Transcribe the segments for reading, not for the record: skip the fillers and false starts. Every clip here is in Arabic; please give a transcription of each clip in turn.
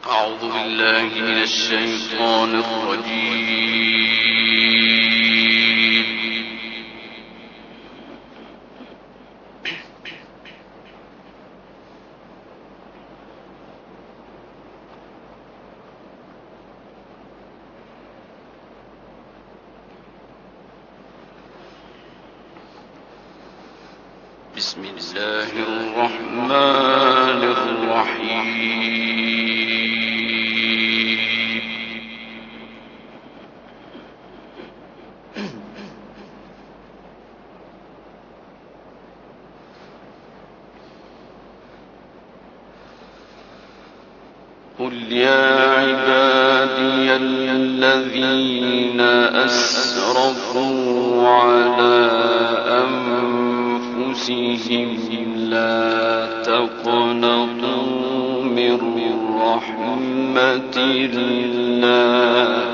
أعوذ بالله من الشيطان الرجيم. بسم الله الرحمن الرحيم. قل يا عبادي الذين أسرفوا على أنفسهم لا تقنطوا من رحمة الله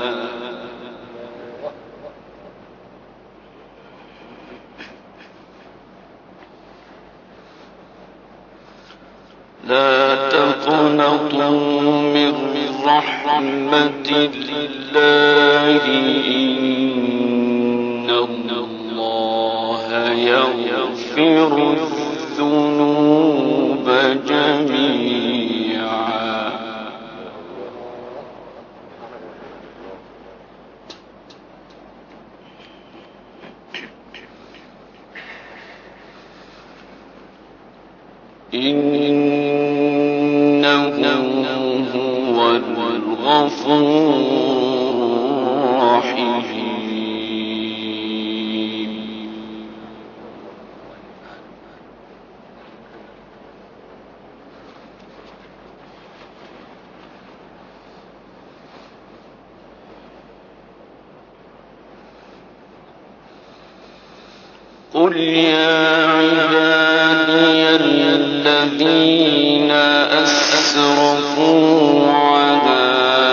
لا تقنطوا من رحمة الله إن الله يغفر الذنوب جميعا إنه هو الغفور الرحيم. قل يا عبادي الذين أسرفوا على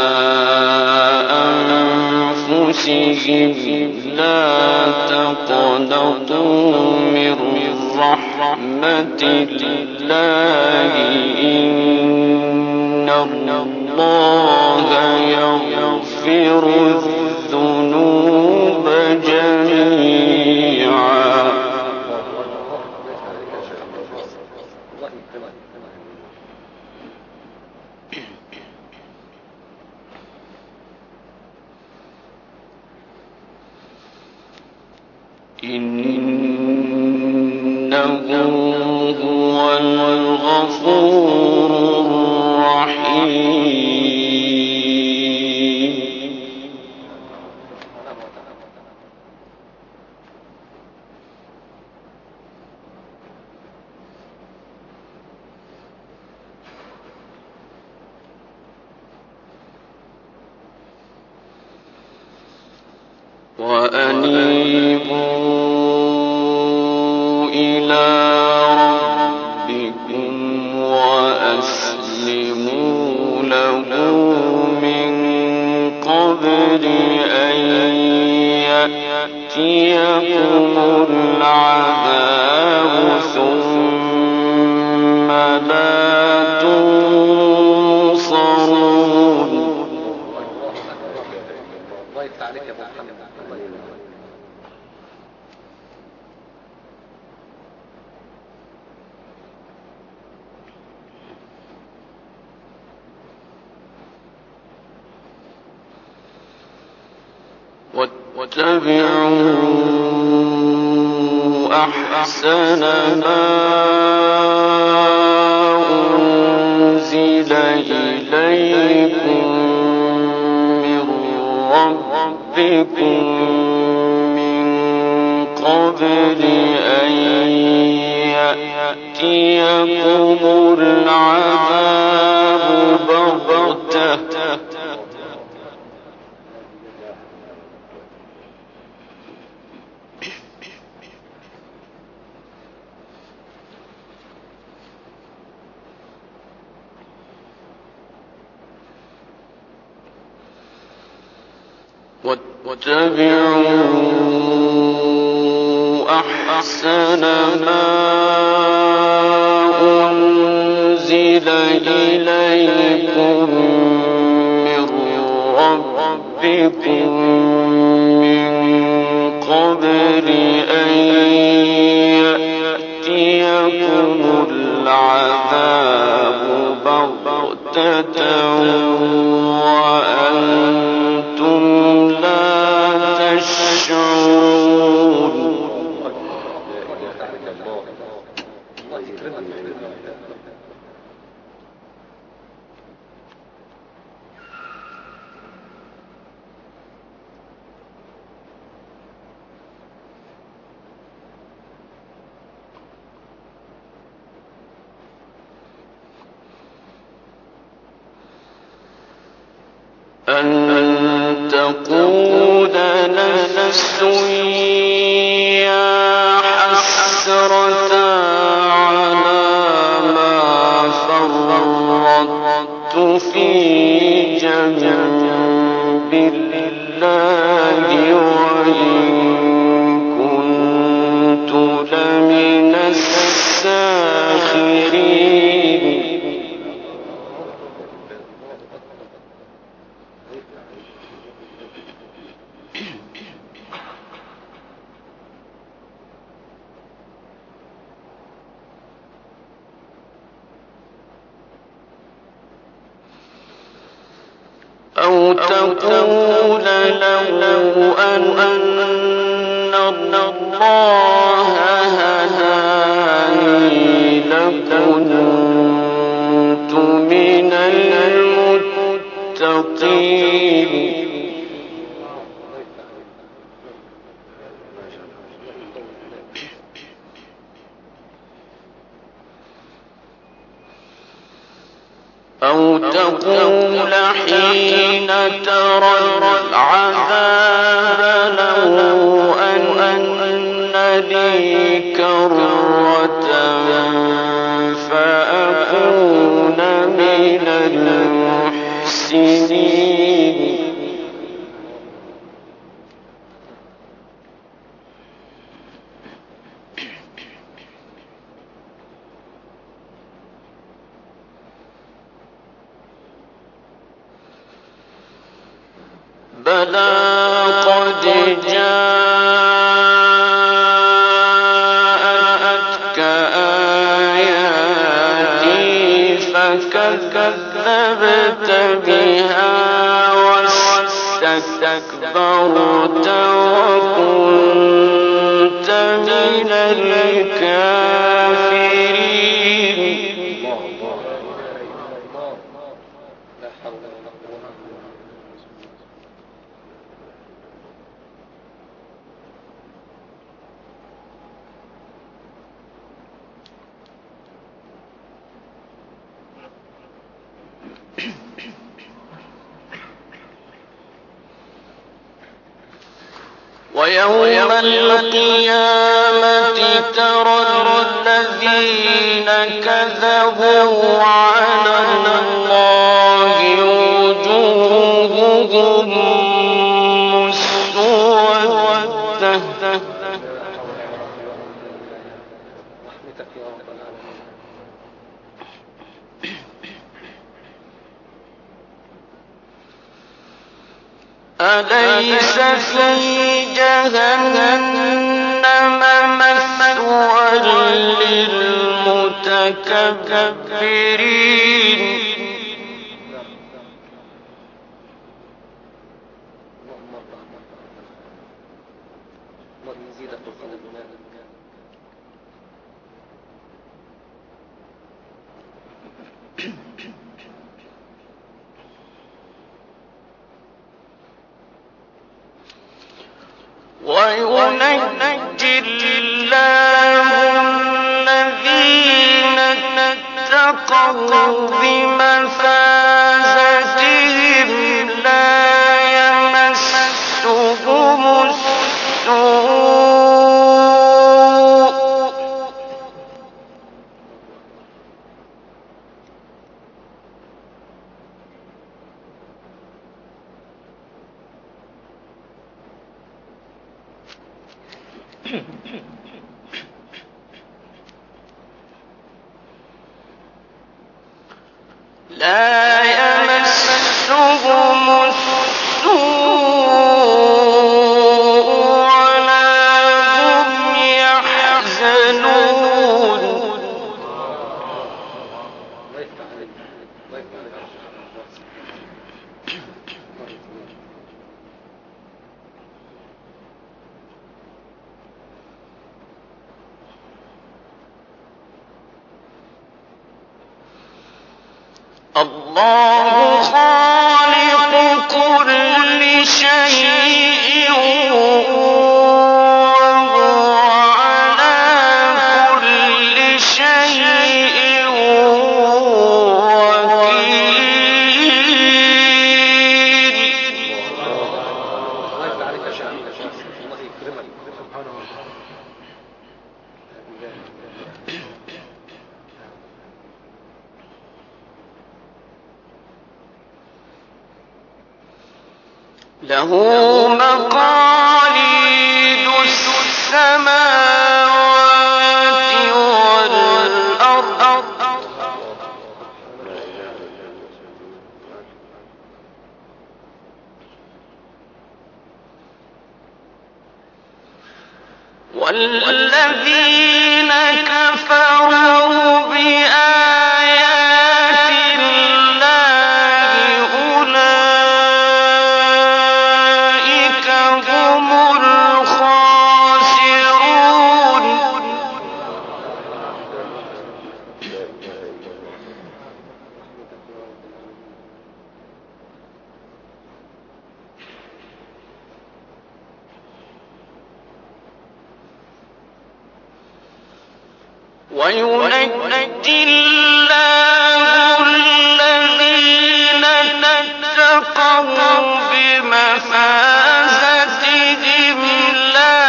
أنفسهم لا تقنطوا من رحمة الله إن الله يغفر الذنوب جميعا إنه هو الغفور الرحيم. وأنيبوا إلى ربكم وأسلموا له من قبل أن يأتيكم العذاب ثم لا تنصرون. الله يفتح عليك يا ابو محمد. واتبعوا أحسن ما أنزل إليكم من ربكم من قبل أن يأتيكم العذاب بغتة واتبعوا أحسن ما أنزل إليكم ربكم من قبل أن يأتيكم العذاب بغتة وأنتم لا تشعرون. الله يكرمك. أن تقول نفس يا حسرة على ما فرطت في جنب الله وإن كنت لمن الساخرين. أو تقول لو أن الله هداني لكنت من المتقين. أو تقول حين ترى العذاب لو أن لي كرة فأكون من المحسنين. بلى قد جاءتك آياتي فكذبت بها واستكبرت وكنت من الكافرين. ويوم القيامة ترى الذين كذبوا على الله وجوههم مسودة رحمتك يا رب العالمين. أليس في جهنم مثوى للمتكبرين. اللهم ارحمنا. اللهم يزيدك الخير إيمانا. وينجي الله الذين اتقوا بمفازتهم لا يمسهم السوء لا يمسهم السوء الله خالق كل شيء وهو على كل شيء وكيل. الله يفتح عليك يا شيخ، الله يكرمك سبحانه وتعالى. له مقاليد السماوات والأرض والذين كفروا بآيات الله أولئك هم الخاسرون. وينجي الله الذين اتقوا بمفازتهم لا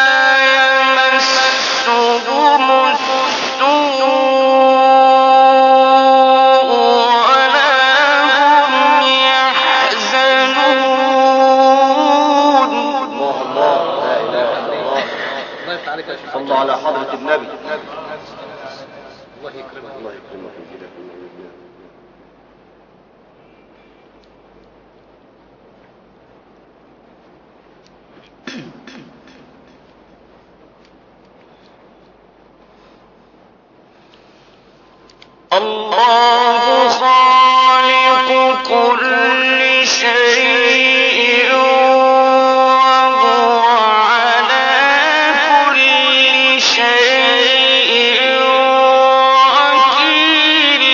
يمسهم السوء ولا هم يحزنون. الله لا اله الا الله. الله يفتح عليك يا شيخ. صلوا على حضرة النبي. الله يكرمك. الله يكرمك ويزيدك من علم. الله خالق كل شيء وهو على كل شيء وكيل.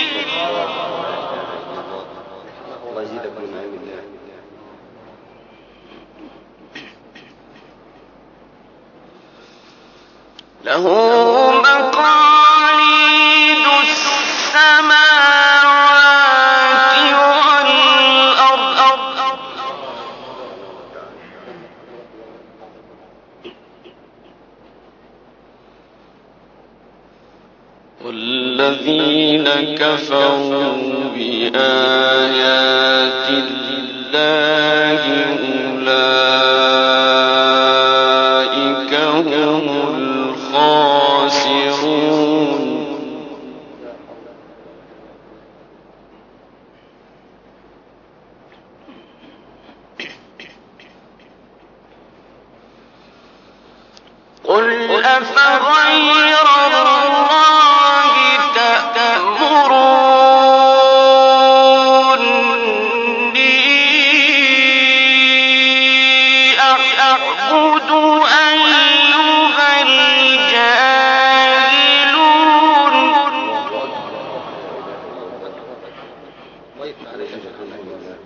الله يزيدك من علم الله. له مقاليد السماوات والأرض والذين كفروا بآيات الله أولئك هم الخاسرون. قل أفغير الله تأمروني أعبد أيها الجاهلون. الله يفتح عليك يا شيخ. الله يكرمك.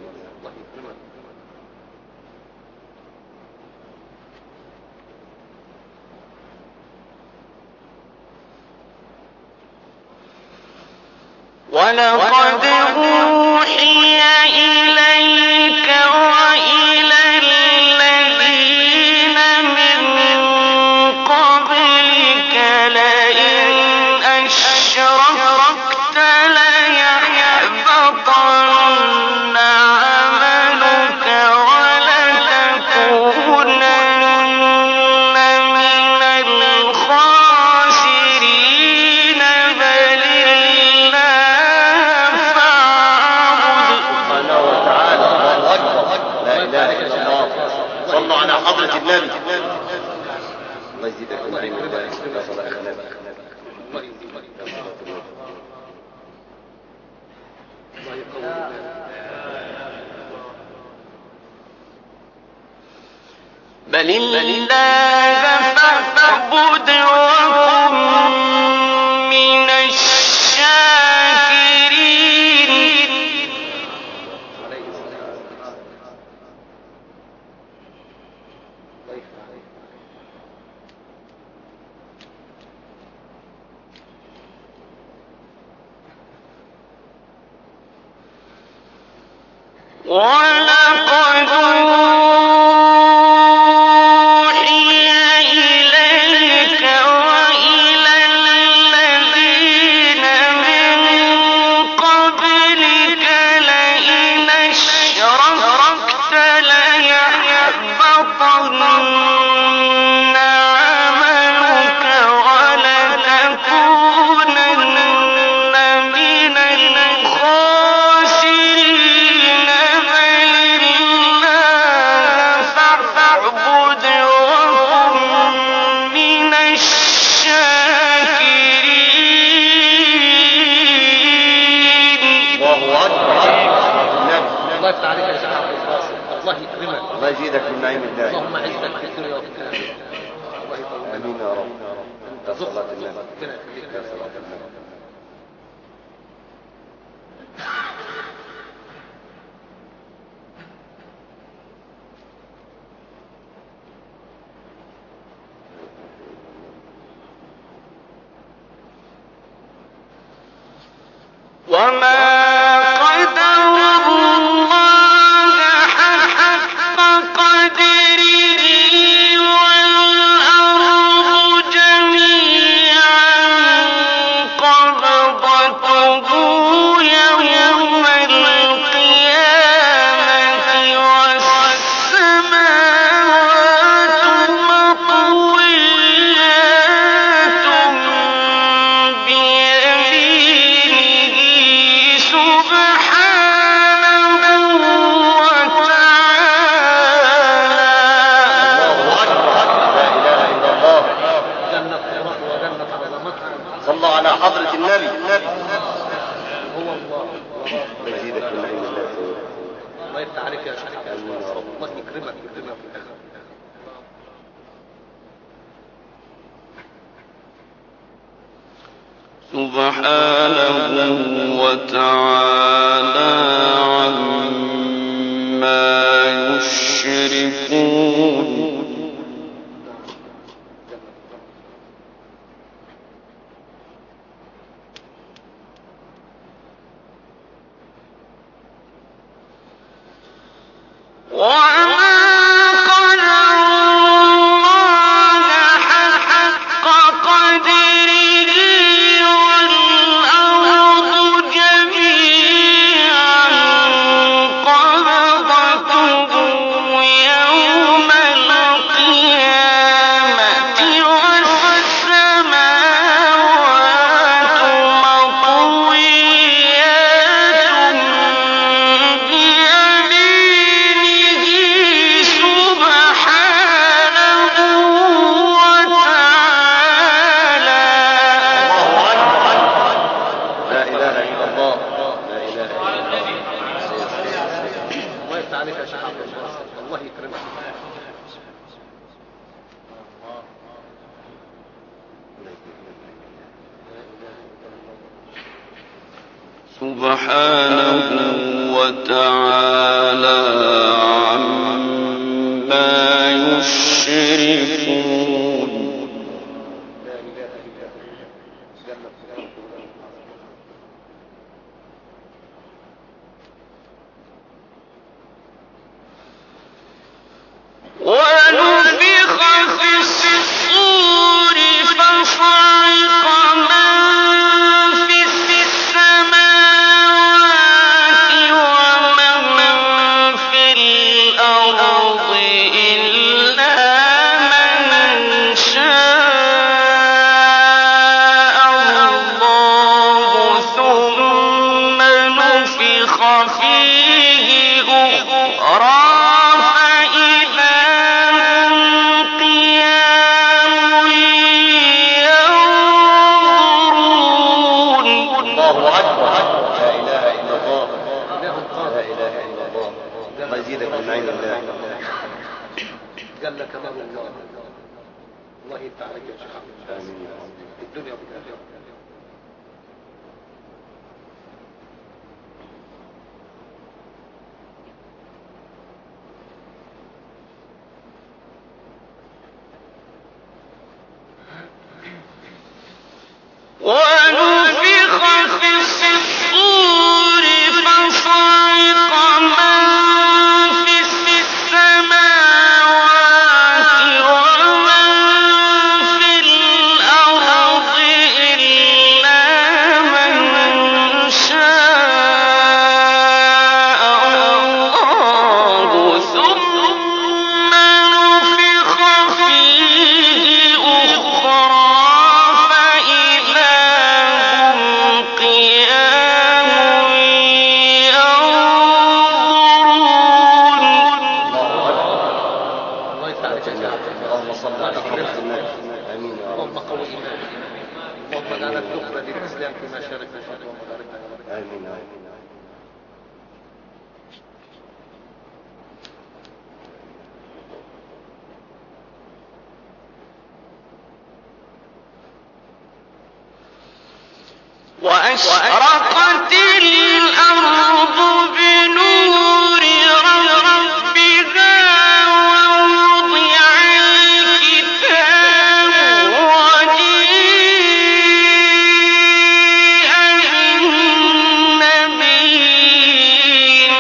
ولقد أوحي إليك وإلى الذين من قبلك لئن أشركت ليحبطن عملك ولتكونن من الخاسرين. بل الله فاعبد. سبحانه وتعالى. الله اكبر. لا اله الا الله. صلوا على حضرة النبي. الله يزيدك من علم الله. يا صلاة النبي. الله يكرمك. الله يقوي. بل الله فاعبد وكن من الشاكرين. ولقد أوحي إليك وإلى الذين من قبلك لئن أشركت ليحبطن عملك ولتكونن من الخاسرين بل الله فاعبد وكن من الشاكرين. الله أكبر. الله يفتح عليك يا شيخ عبد الباسط، الله يكرمك، الله يزيدك من نعيم الله. اللهم عزك في الدنيا وفي الآخرة. الله يطول آمين يا رب. يا صلاة النبي. ربنا يخليك يا صلاة النبي. وما قدر الله حق قدره والأرض جميعا قبضته يوم القيامة والسماوات مطويات بيمينه سبحانه وتعالى. لا إله إلا الله. جنة قرآن وجنة عظمتها. صلوا على حضرة النبي. هو الله. يزيدك من نعيم الله. الله يفتح عليك يا شيخ عبد آمين يا الباسط، رب. الله يكرمك في الدنيا وفي الآخرة. سبحانه وتعالى عما يشركون. وما قدر الله حق قدره والأرض جميعا قبضته يوم القيامة والسماوات مطويات بيمينه سبحانه وتعالى. لا إله إلا الله. لا إله إلا الله. الله يفتح عليك يا شيخ عبد الباسط، الله يكرمك. سبحانه وتعالى عما يشركون. لا إله إلا هو. جنة قرآن وجنة عظمتها. ونفخ في الصور فصعق من في السماوات ومن في الأرض إلا من شاء الله ثم نفخ فيه أخرى فإذا هم قيام ينظرون. الله أكبر. لا إله إلا الله. إله لا قادر. إله إلا الله. الله يزيدك من نعيم الله. جل كمال الله. الله يفتح عليك يا شيخ عبد الباسط آمين يا رب. في الدنيا وفي الآخرة. ونفخ في الصور فصعق من اللهم اجعلك تخرج للاسلام في مشارق الارض ومغاربها. امين. وأشرقت الأرض بنور ربها ووضع الكتاب وجيء بالنبيين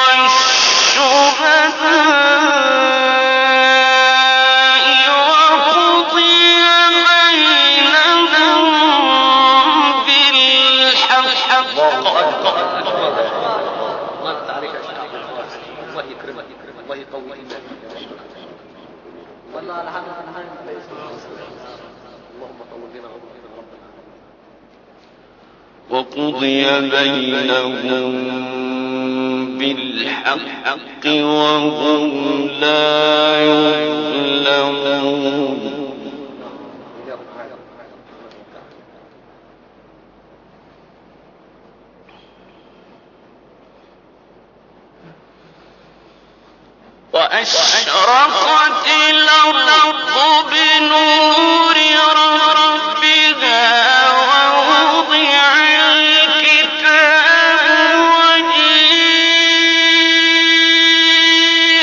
والشهداء وقضي بينهم بالحق. الله يفتح عليك يا شيخ عبد الخالق. الله يكرمك، الله يقوي ايمانك. والله على حضرة الحين اللهم طول بنا عمرنا يا رب العالمين. وقضي بينهم بالحق وهم لا يظلمون. وأشرقت الأرض بنور ربها ووضع الكتاب وجيء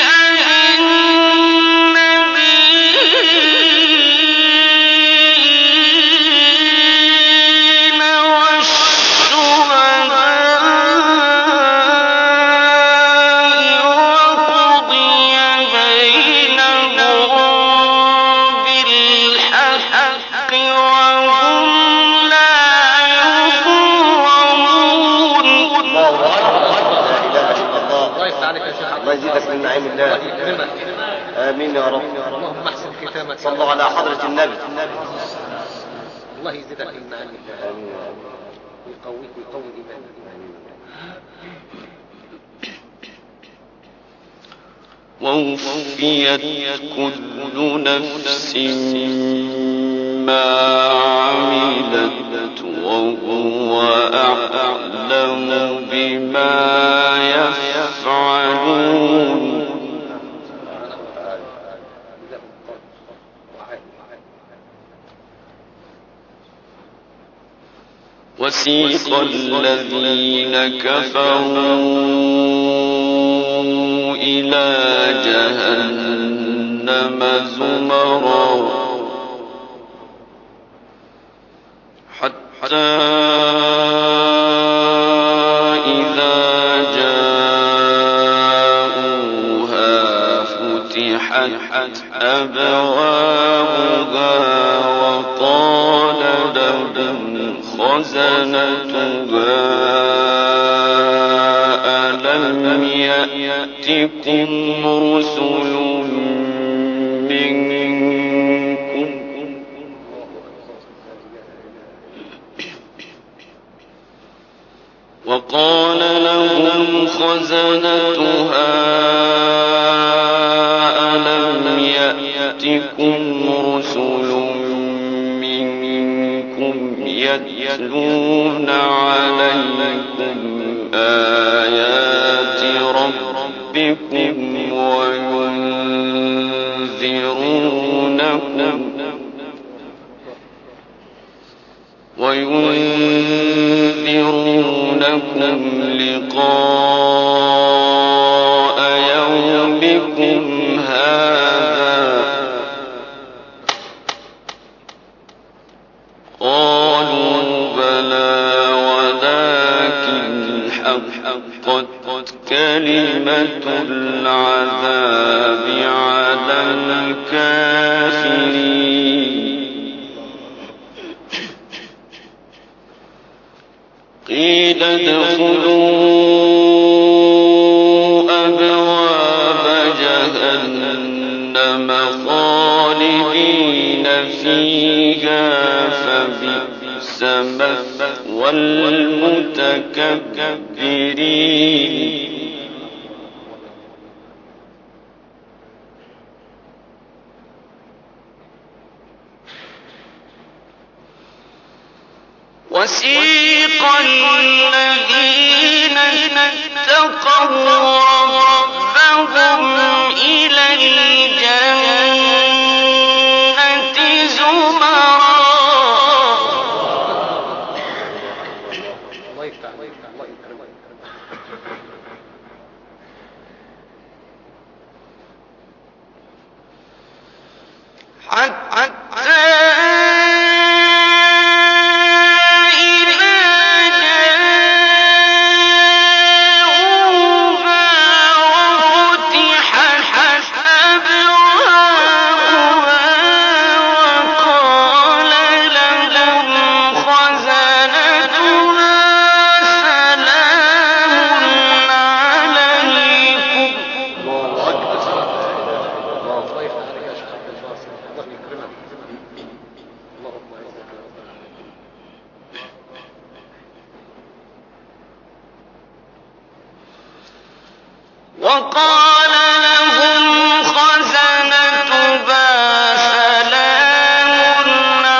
بالنبيين والشهداء الله يزيدك من نعيم الله. امين يا رب. اللهم احسن ختامك. صلوا على حضرة النبي. الله يزيدك من نعيم الله. امين يا رب. ويقويك ويقوي ايمانك. ووفيت كل نفس ما عملت وهو أعلم بما يفعلون. وسيق الذين كفروا إلى جهنم زمرا حتى إذا جاءوها فتحت أبوابها وقال لهم خزنتها ألم يأتكم رسل منكم وقال لهم خزنتها ألم يأتكم رسل منكم يتلون عليكم آيات ربكم وينذرونكم لقاء يومكم هذا قالوا بلى ولكن حقت كلمة العذاب على الكافرين. قيل ادخلوا أبواب جهنم خالدين فيها فبئس مثوى المتكبرين. وسيق الذين اتقوا ربهم إلى الجنة زمرا. الله يفتح عليك، الله يكرمك. حتى وقال لهم خزنتها سلام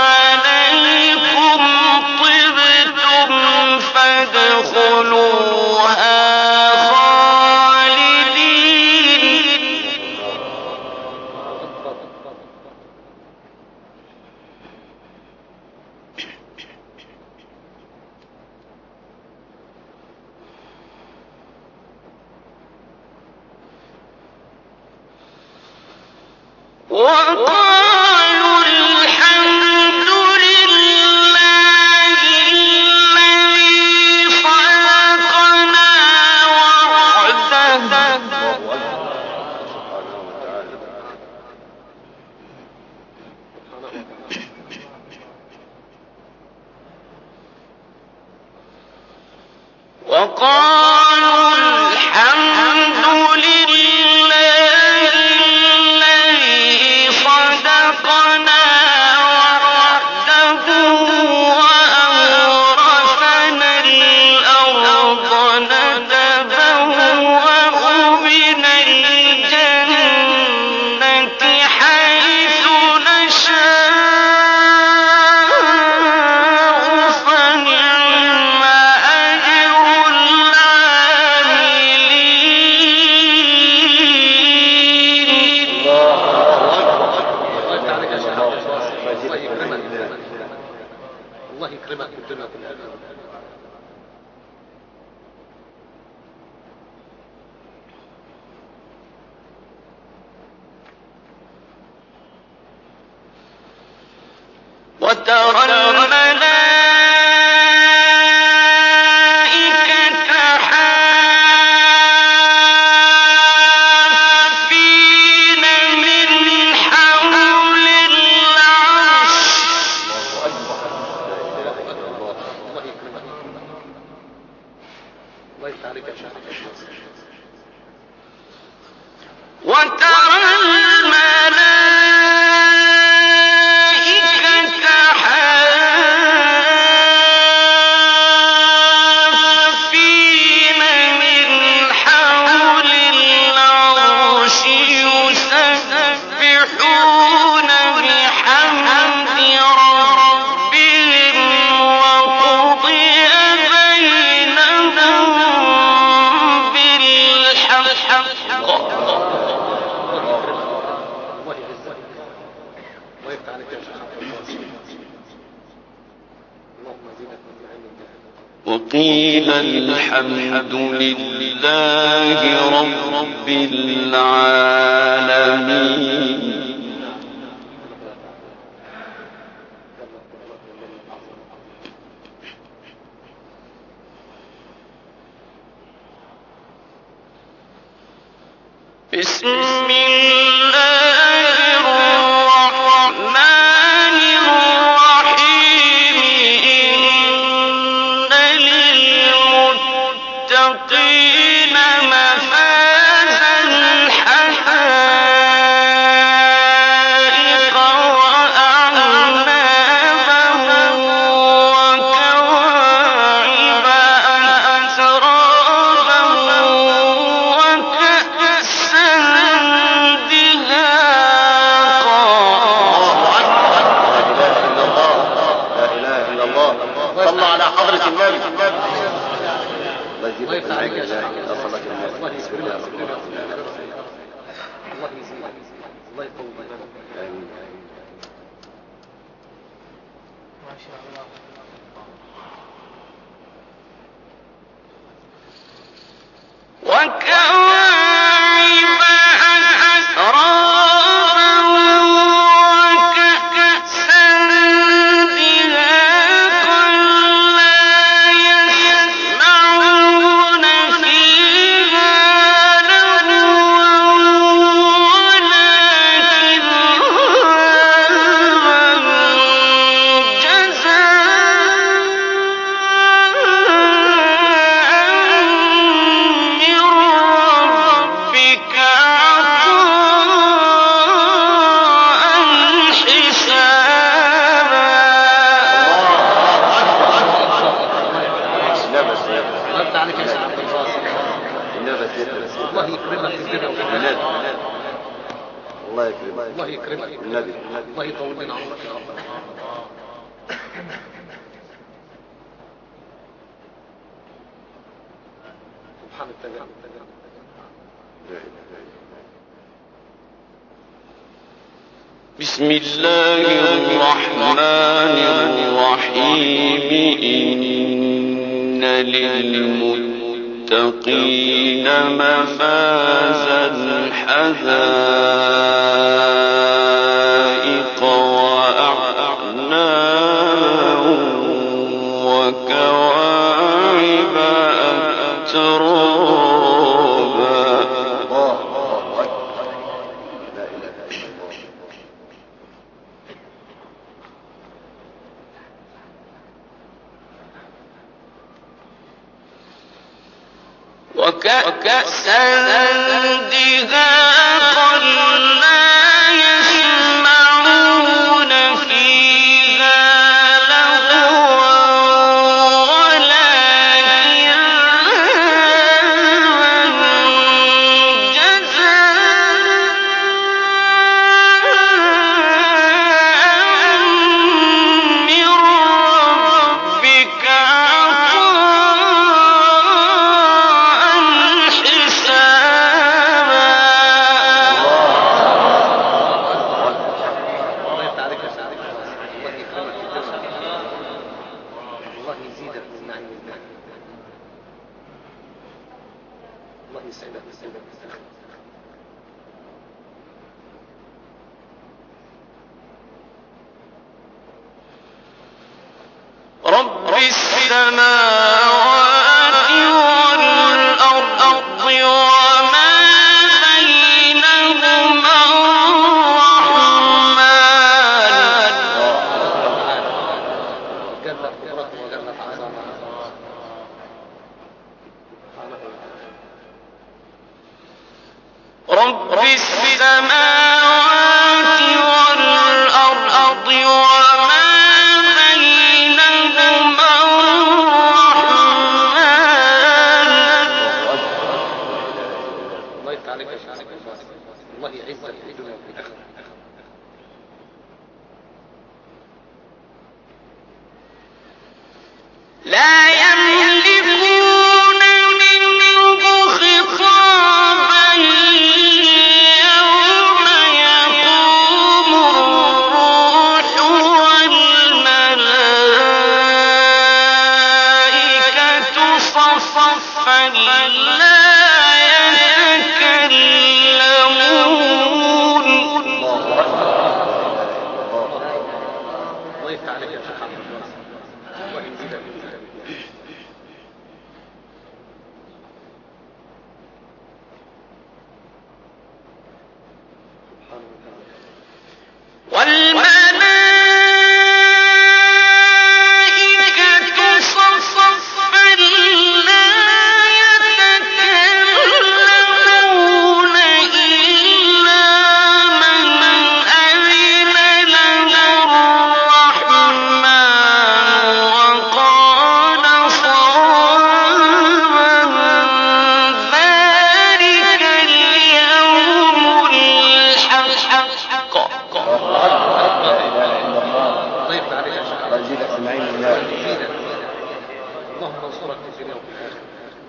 عليكم طبتم فادخلوها خالدين. وقالوا الحمد لله الذي صدقنا وعده وقالوا الحمد لله الذي صدقنا وعده وأورثنا الأرض نتبوأ من الجنة حيث نشاء فنعم أجر العاملين. الله يكرمك في الدنيا كلها. وترى الملائكة حافين من حول العرش الله يكرمك. الله يفتح عليك يا شيخ. وترى الملائكة حافين من حول العرش يسبحون بحمد ربهم وقضي بينهم بالحق. الله يعزك. الله يفتح عليك يا شيخ. اللهم زدنا من علمك. وقيل الحمد لله رب العالمين. بسم الله الرحمن الرحيم. إن للمتقين مفازا حدائق وأعنابا وكواعب أترابا وكأسا دهاقا. لا اله الا الله، لا اله الا الله. صلوا على حضرة النبي. الله الله يزيدك يفتح عليك يا شيخ. يا صلاة النبي. الله بسم الله يكرمك. الرحمن الرحيم. الله يزيدك. الله يقوي إيمانك. آمين. ما شاء الله. وكواعب أترابا وكأسا دهاقا لا يسمعون فيها لغوا ولا كذابا جزاء من ربك عطاء حسابا. نفس الله يفتح عليك يا شيخ عبد الباسط. نفس الله يكرمك في الدنيا والآخرة. الله يكرمك. الله يكرمك. النبي. الله يطول لنا عمرك يا رب. سبحان التجارب. بسم الله الرحمن الرحيم. إن للمتقين مفازا حدائق وأعنابا وكواعب أترابا. الله أكبر. لا إله إلا الله. وكأسا دهاقا لا يسمعون فيها لغوا ولا كذابا جزاء من ربك عطاء حسابا. الله يفتح عليك يا شيخ عبد الباسط. الله يكرمك في الدنيا. الله يزيدك من نعيم الله. الله يسعدك ويسعدك ويسعدك. رب السماوات والأرض وما بينهما الرحمن. جلت قدرته وجلت عظمته. رب السماوات والأرض وما بينهما الرحمن. الله يفتح عليك يا شيخ عبد الباسط. الله يعزك في الدنيا وفي الآخرة. لا يملكون منه خطابا يوم يقوم الروح والملائكة صفا لا يتكلمون. الله يفتح عليك يا شيخ عبد الباسط. الله يزيدك ويزيدك. سبحان الله. والملائكة صفا لا يتكلمون إلا من أذن له الرحمن وقال صوابا. ذلك اليوم الحق. لا إله إلا الله. الله يفتح عليك يا شيخ عبد الله يزيدك سمعين من الله. الباسط. اللهم انصرك في الدنيا وفي الآخرة.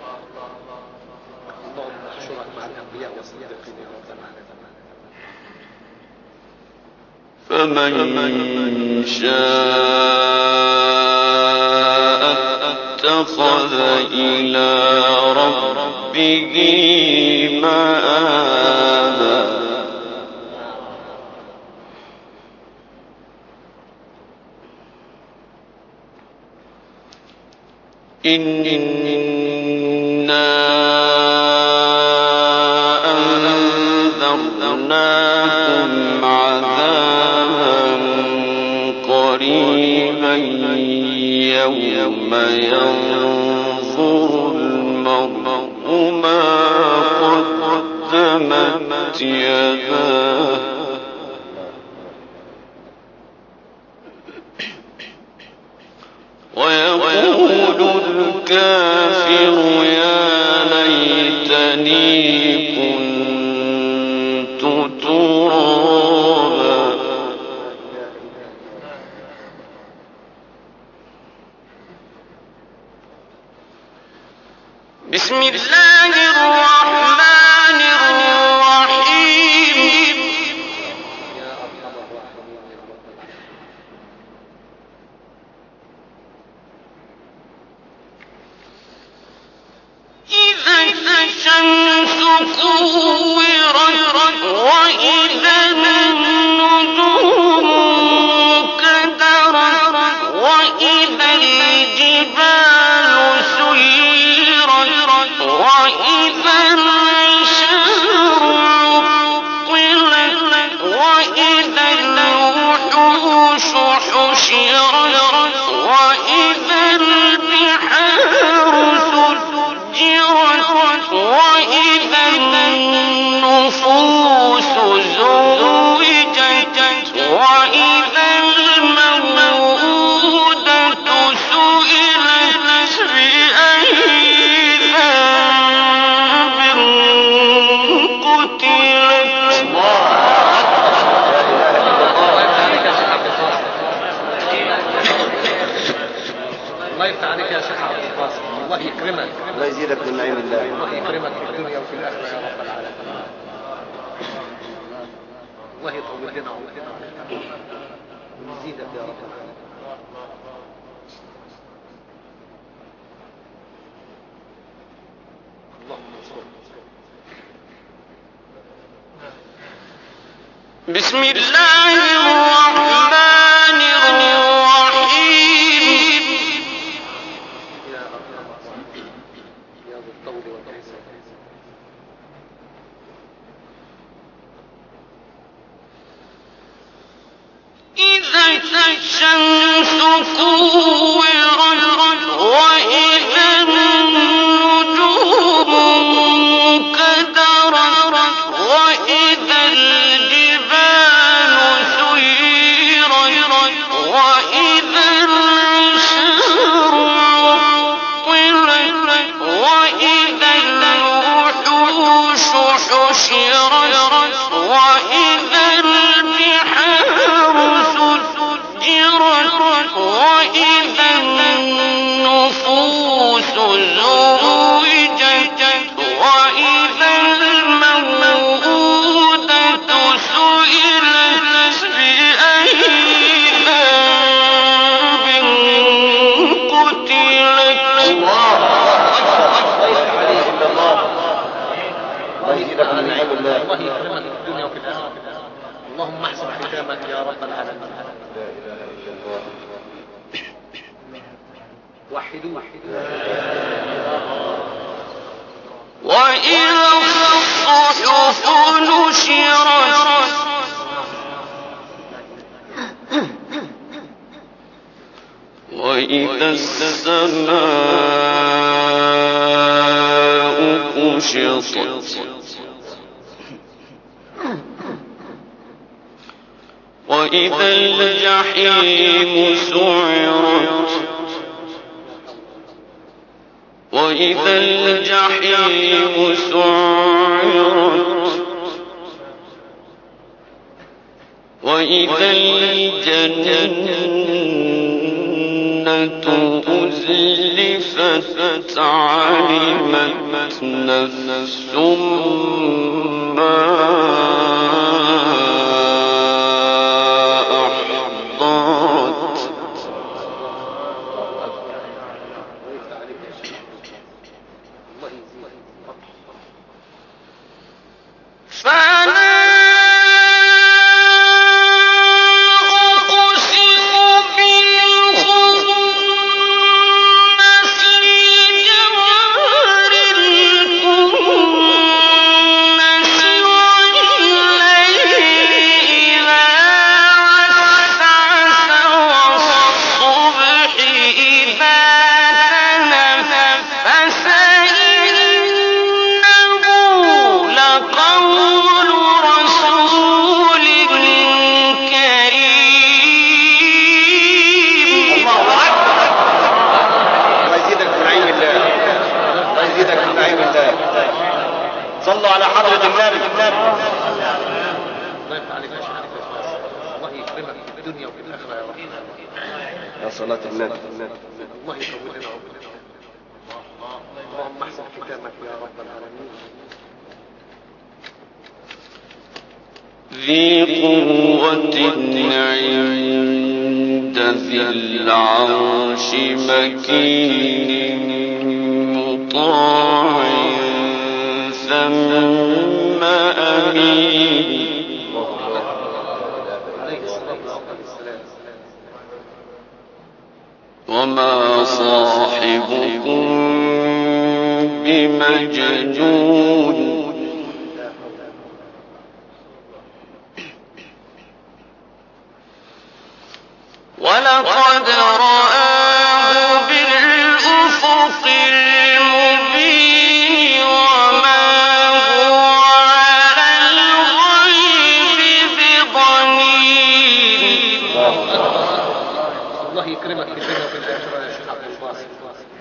اللهم احشرك مع الأنبياء والصديقين يا رب العالمين. فمن شاء اتخذ إلى ربه مآبا. إنا أنذرناكم عذابا قريبا يوم ينظر المرء ما قدمت يداه ويقول الكافر يا ليتني كنت ترابا. بسم الله الرحمن الرحيم. يا أرحم الراحمين يا رب العالمين. إذا الشمس كورت وإذا النجوم انكدرت وإذا الجبال سيرت وإذا العشار عطلت وإذا الوحوش حشرت وإذا البحار سجرت وإذا النفوس زوجت وإذا الموءودة سئلت بأي ذنب قتلت. الله يفتح عليك يا شيخ عبد القاسم. الله يكرمك. الله يزيدك من نعيم الله. الله يكرمك في الدنيا وفي الآخرة يا رب العالمين. الله يطول لنا ويزيدك يا رب العالمين. اللهم انصرنا. بسم الله الرحمن الرحيم. يا أرحم الراحمين يا ذو الطول والإحسان. إذا الشمس كورت وإذا النجوم انكدرت وإذا الجبال سيرت وإذا العشار عطلت وإذا الوحوش حشرت وإذا البحار سجرت وإذا النفوس زوجت وإذا الموءودة سئلت بأي ذنب قتلت. الله يزيدك من نعيم الله. الله يكرمك في الدنيا وفي الآخرة. اللهم احسن ختامك يا رب العالمين. لا إله إلا الله. وحدوا وإذا الصحف نشرت وإذا السماء كشطت وإذا الجحيم سعرت وإذا الجحيم سعرت وإذا الجنة أزلفت علمت نفس ما أحضرت فلا صلوا على حضرة النبي. الله يفتح عليك يا شيخ. الله يكرمك في الدنيا وفي الآخرة يا رب. يا صلاة النبي. الله يطول لنا عمرنا. اللهم احسن ختامك يا رب العالمين. ذي قوة عند ذي العرش مكين مطاع ثم أمين عليه الصلاة والسلام. وما صاحبكم بمجنون ولقد رآه بالأفق المبين وما هو على الغيب بضنين الله يكرمك في الدنيا وفي الآخرة يا شيخ عبد الباسط.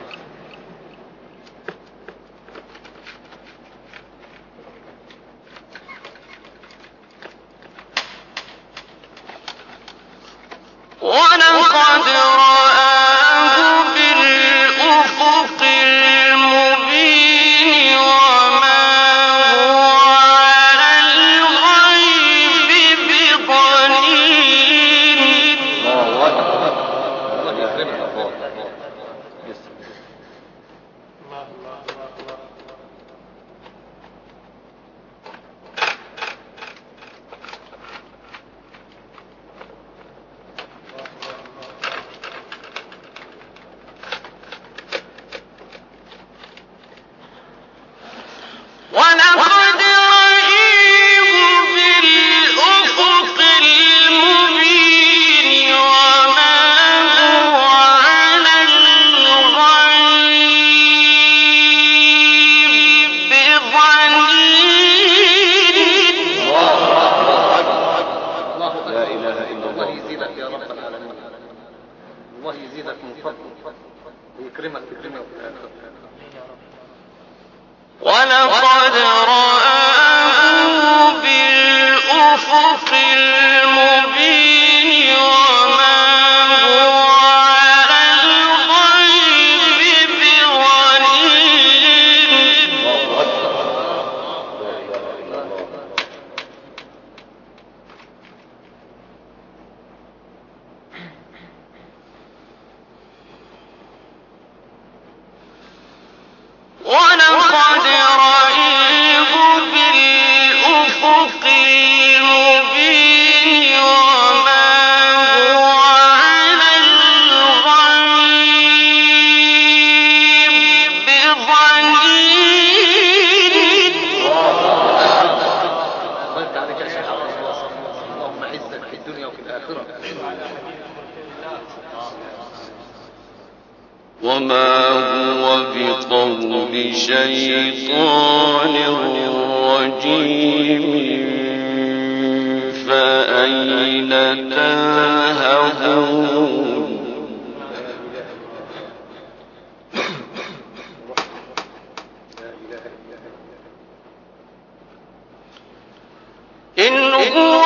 ولقد رآه بالأفق المبين وما هو على الغيب بضنين الله يكرمك. ولقد رآه بالأفق المبين وما هو على الغيب بضنين الله لا إله إلا الله الله. يزيدك يا رب العالمين. الله يزيدك من فضله ويكرمك في الدنيا وفي الآخرة. ولقد رآه بالأفق المبين وما هو على الغيب بضنين ولقد رآه بالأفق المبين وما هو على الغيب بضنين الله يفتح عليك يا شيخ عبد الباسط. اللهم عزك في الدنيا وفي الآخرة. وما هو بقول شيطان رجيم فأين تذهبون إن هو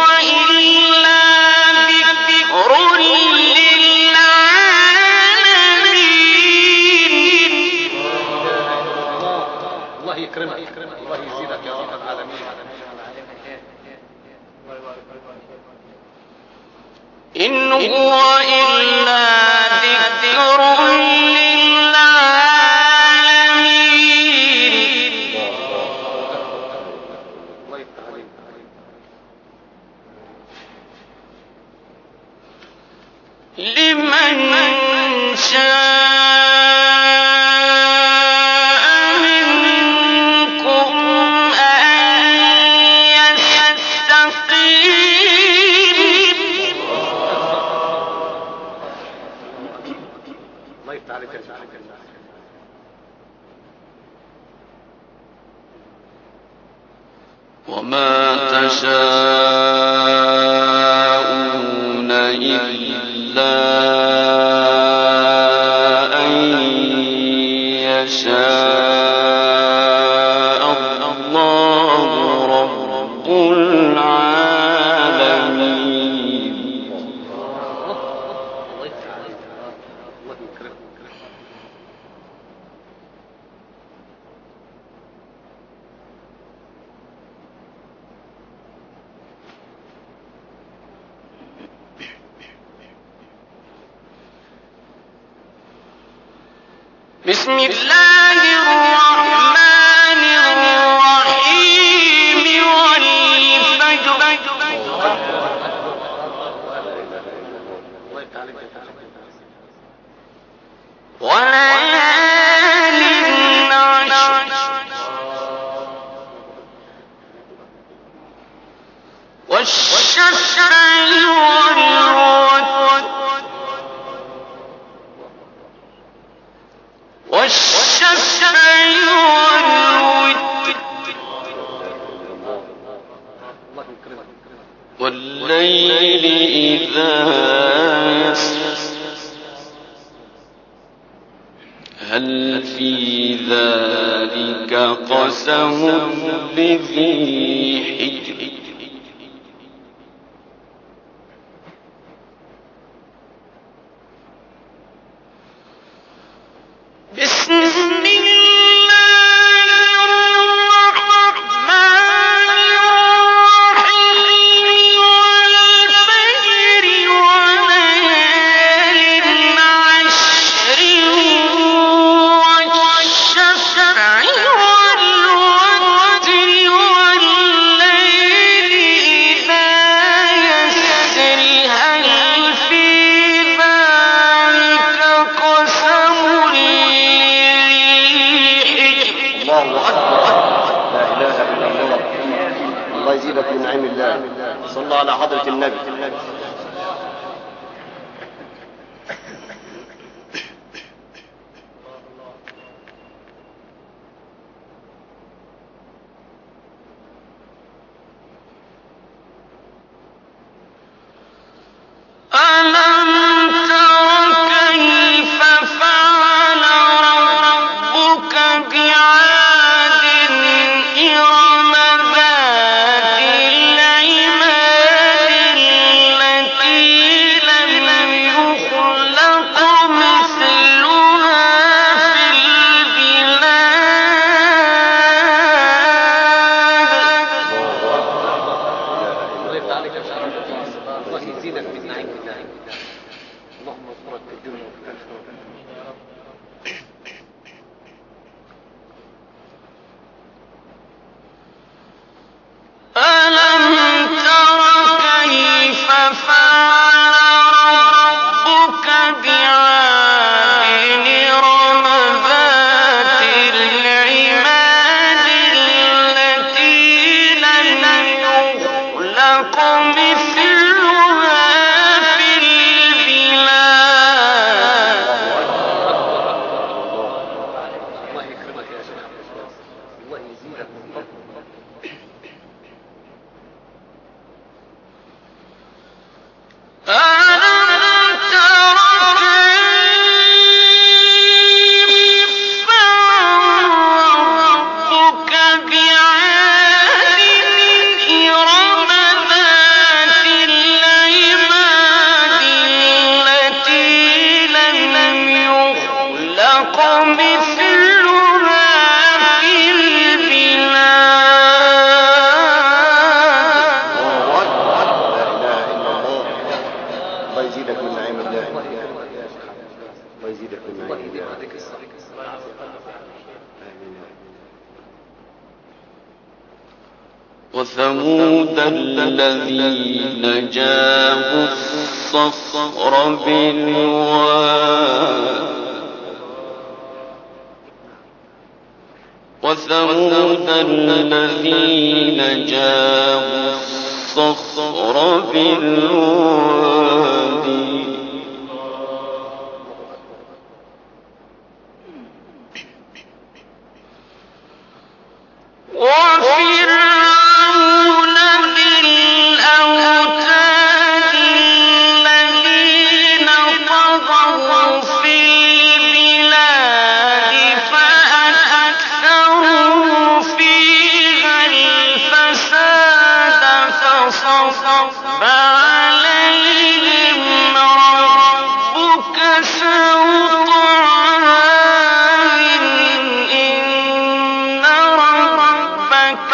إلا ذكر للعالمين هو إلا ذكر للعالمين. الله يفتح عليك. لمن شاء منكم أن يستقيم. الله يفتح عليك يا شيخ. وما تشاءون إلا أن يشاء الله رب العالمين. الله يفتح عليك. الله يكرمك. بسم الله الرحمن الرحيم. والفجر الله يفتح عليك يا شيخ. وليال عشر والشفع والوتر والشفع والوتر الله يكرمك. والليل إذا يسر هل في ذلك قسم لذي حجر. بسم الله الرحمن الرحيم. والفجر وليال عشر والشفع والوتر والليل إذا يسر هل في ذلك قسم الله أكبر. لا إله إلا الله. الله يزيدك من نعم الله. صلى على حضرة النبي. ألم تر كيف فعل ربك بعاد إرم ذات العماد التي لم يخلق مثلها في البلاد. الله يفتح عليك يا شيخ. الله يزيدك من نعيم الله. اللهم اغفرك في الدنيا وفي الآخرة. ألم تر كيف فعل ربك بعاد إرم ذات العماد التي لم يخلق مثلها في البلاد. الله يكرمك يا شيخ. الله يزيدك من فضله. ألم تر كيف فعل ربك بعاد إرم ذات العماد التي لم يخلق مثلها في البلاد. الله أكبر. لا إله إلا الله. الله يزيدك وثمود الذين جابوا الصخر بالواد وثمود الذين جابوا الصخر بالواد وفرعون ذي الأوتاد الذين طغوا في البلاد فأكثروا فيها الفساد فصب عليهم ربك سوط عذاب إن ربك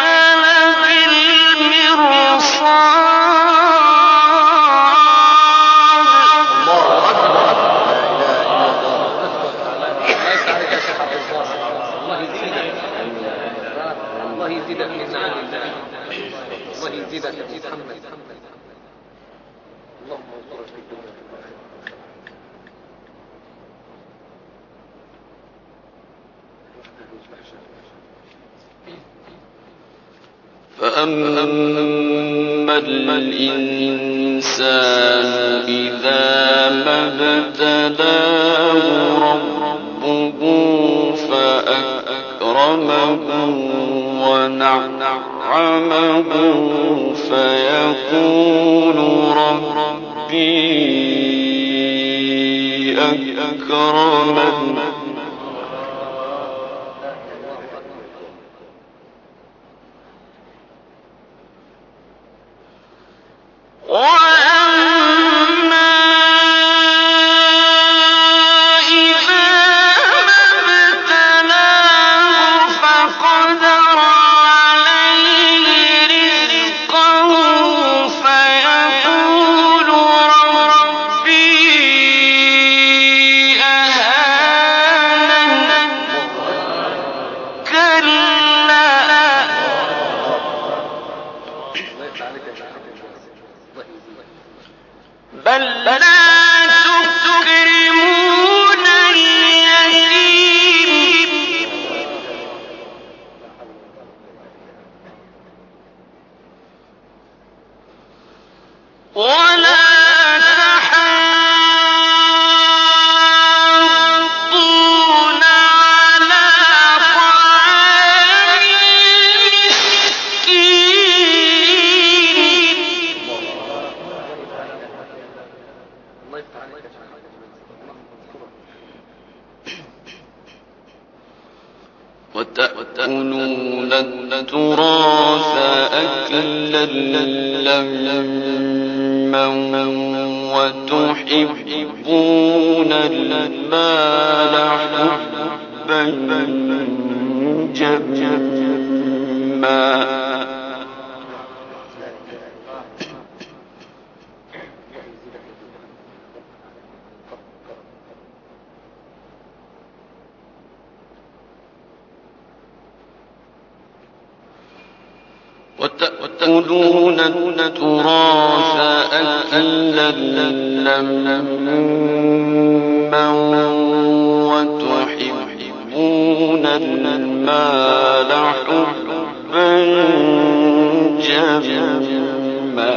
الله يزيدك من نعم الله. الله يزيدك يا محمد. اللهم انصرك في الدنيا. فأما الإنسان إذا ما ابتلاه ربه فأكرمه ونعمه فيقول ربي أكرمن وأما إذا ما ابتلاه فقدر عليه رزقه فيقول ربي أهانن كلا بل لا تكرمون اليتيم ولا تحاضون على طعام المسكين الله يفتح عليك يا شيخ. وتأكلون التراث أكلا لما وتحبون المال حبا جما وتأكلون التراث أكلا لما وتحبون المال حبا جما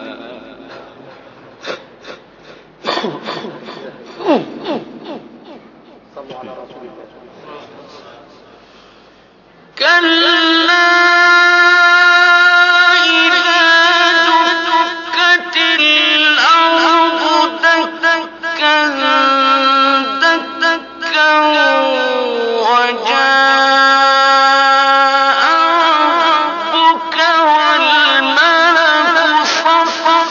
صلوا على رسول الله. كلا إذا دكت الأرض دكا دكا وجاء ربك والملك صفا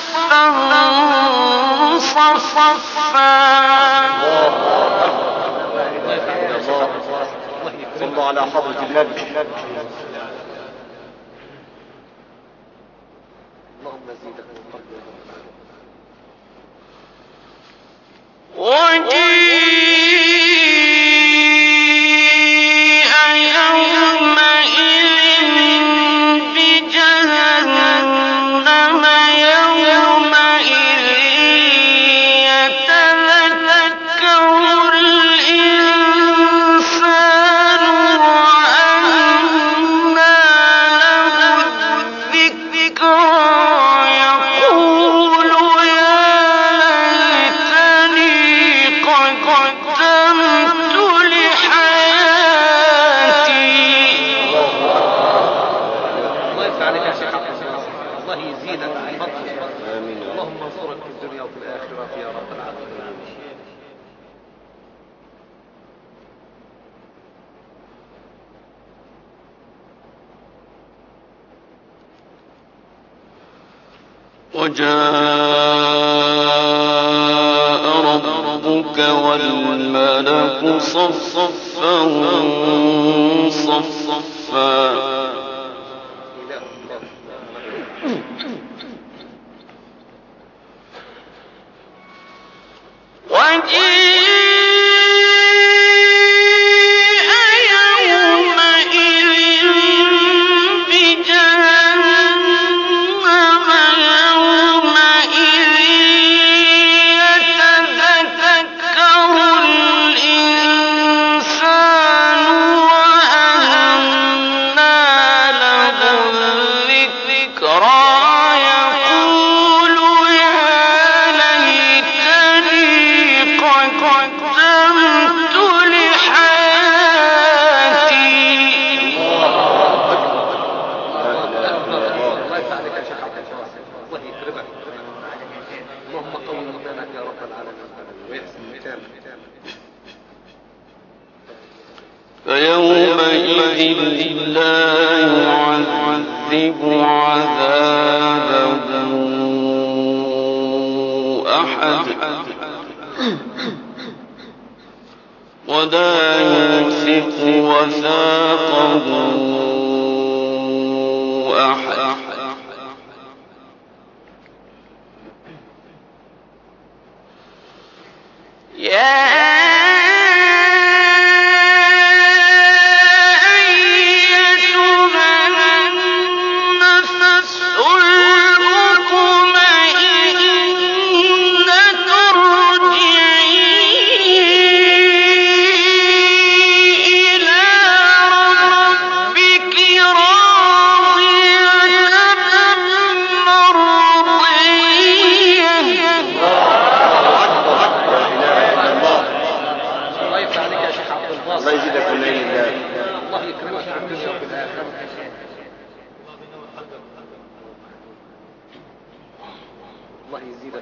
صفا صلوا على حضرة النبي. اللهم زيدك من فضلك. وجيء يومئذ بجهنم وجاء ربك والملك صفا صفا فيومئذ لا يعذب عذابه أحد ولا يوثق وثاقه أحد الله يزيدك.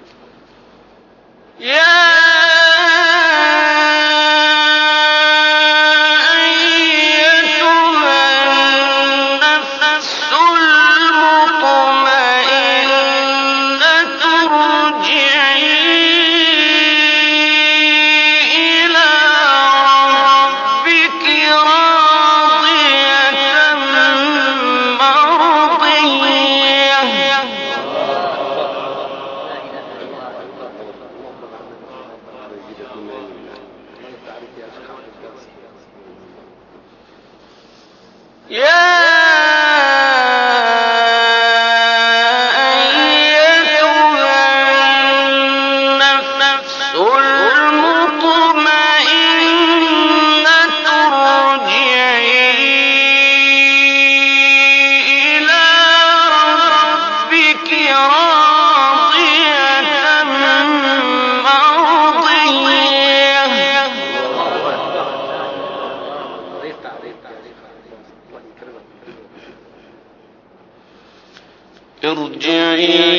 ارجعي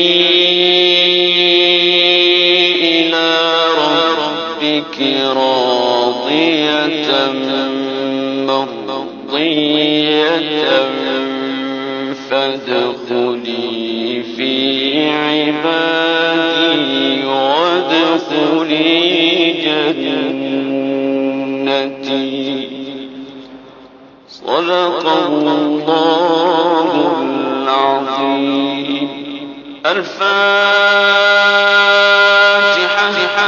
إلى ربك راضية مرضية فادخلي في عبادي وادخلي جنتي. صدق الله العظيم. الفاتحة.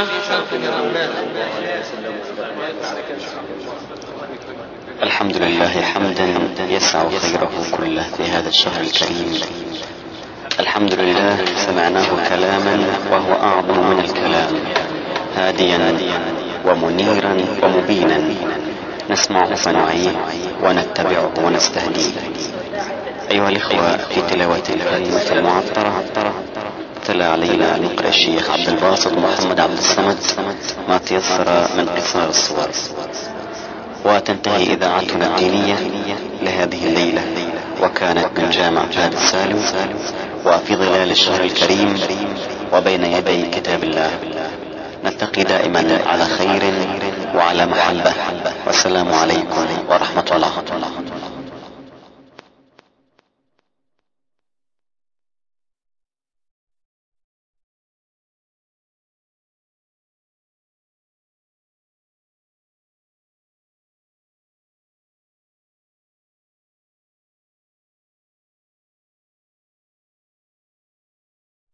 الحمد لله حمدا يسع خيره كله في هذا الشهر الكريم. الحمد لله سمعناه كلاما وهو أعظم من الكلام، هاديا ومنيرا ومبينا، نسمعه فنعيه ونتبعه ونستهديه. أيها الإخوة، في تلاوة الكلمة المعطرة تلا علينا نقرأ الشيخ عبد الباسط محمد عبد الصمد ما تيسر من قصار الصور، وتنتهي إذاعتنا الدينية لهذه الليلة، وكانت من جامع جاد السالم، وفي ظلال الشهر الكريم وبين يدي كتاب الله. نلتقي دائما على خير وعلى محبة، والسلام عليكم ورحمة الله.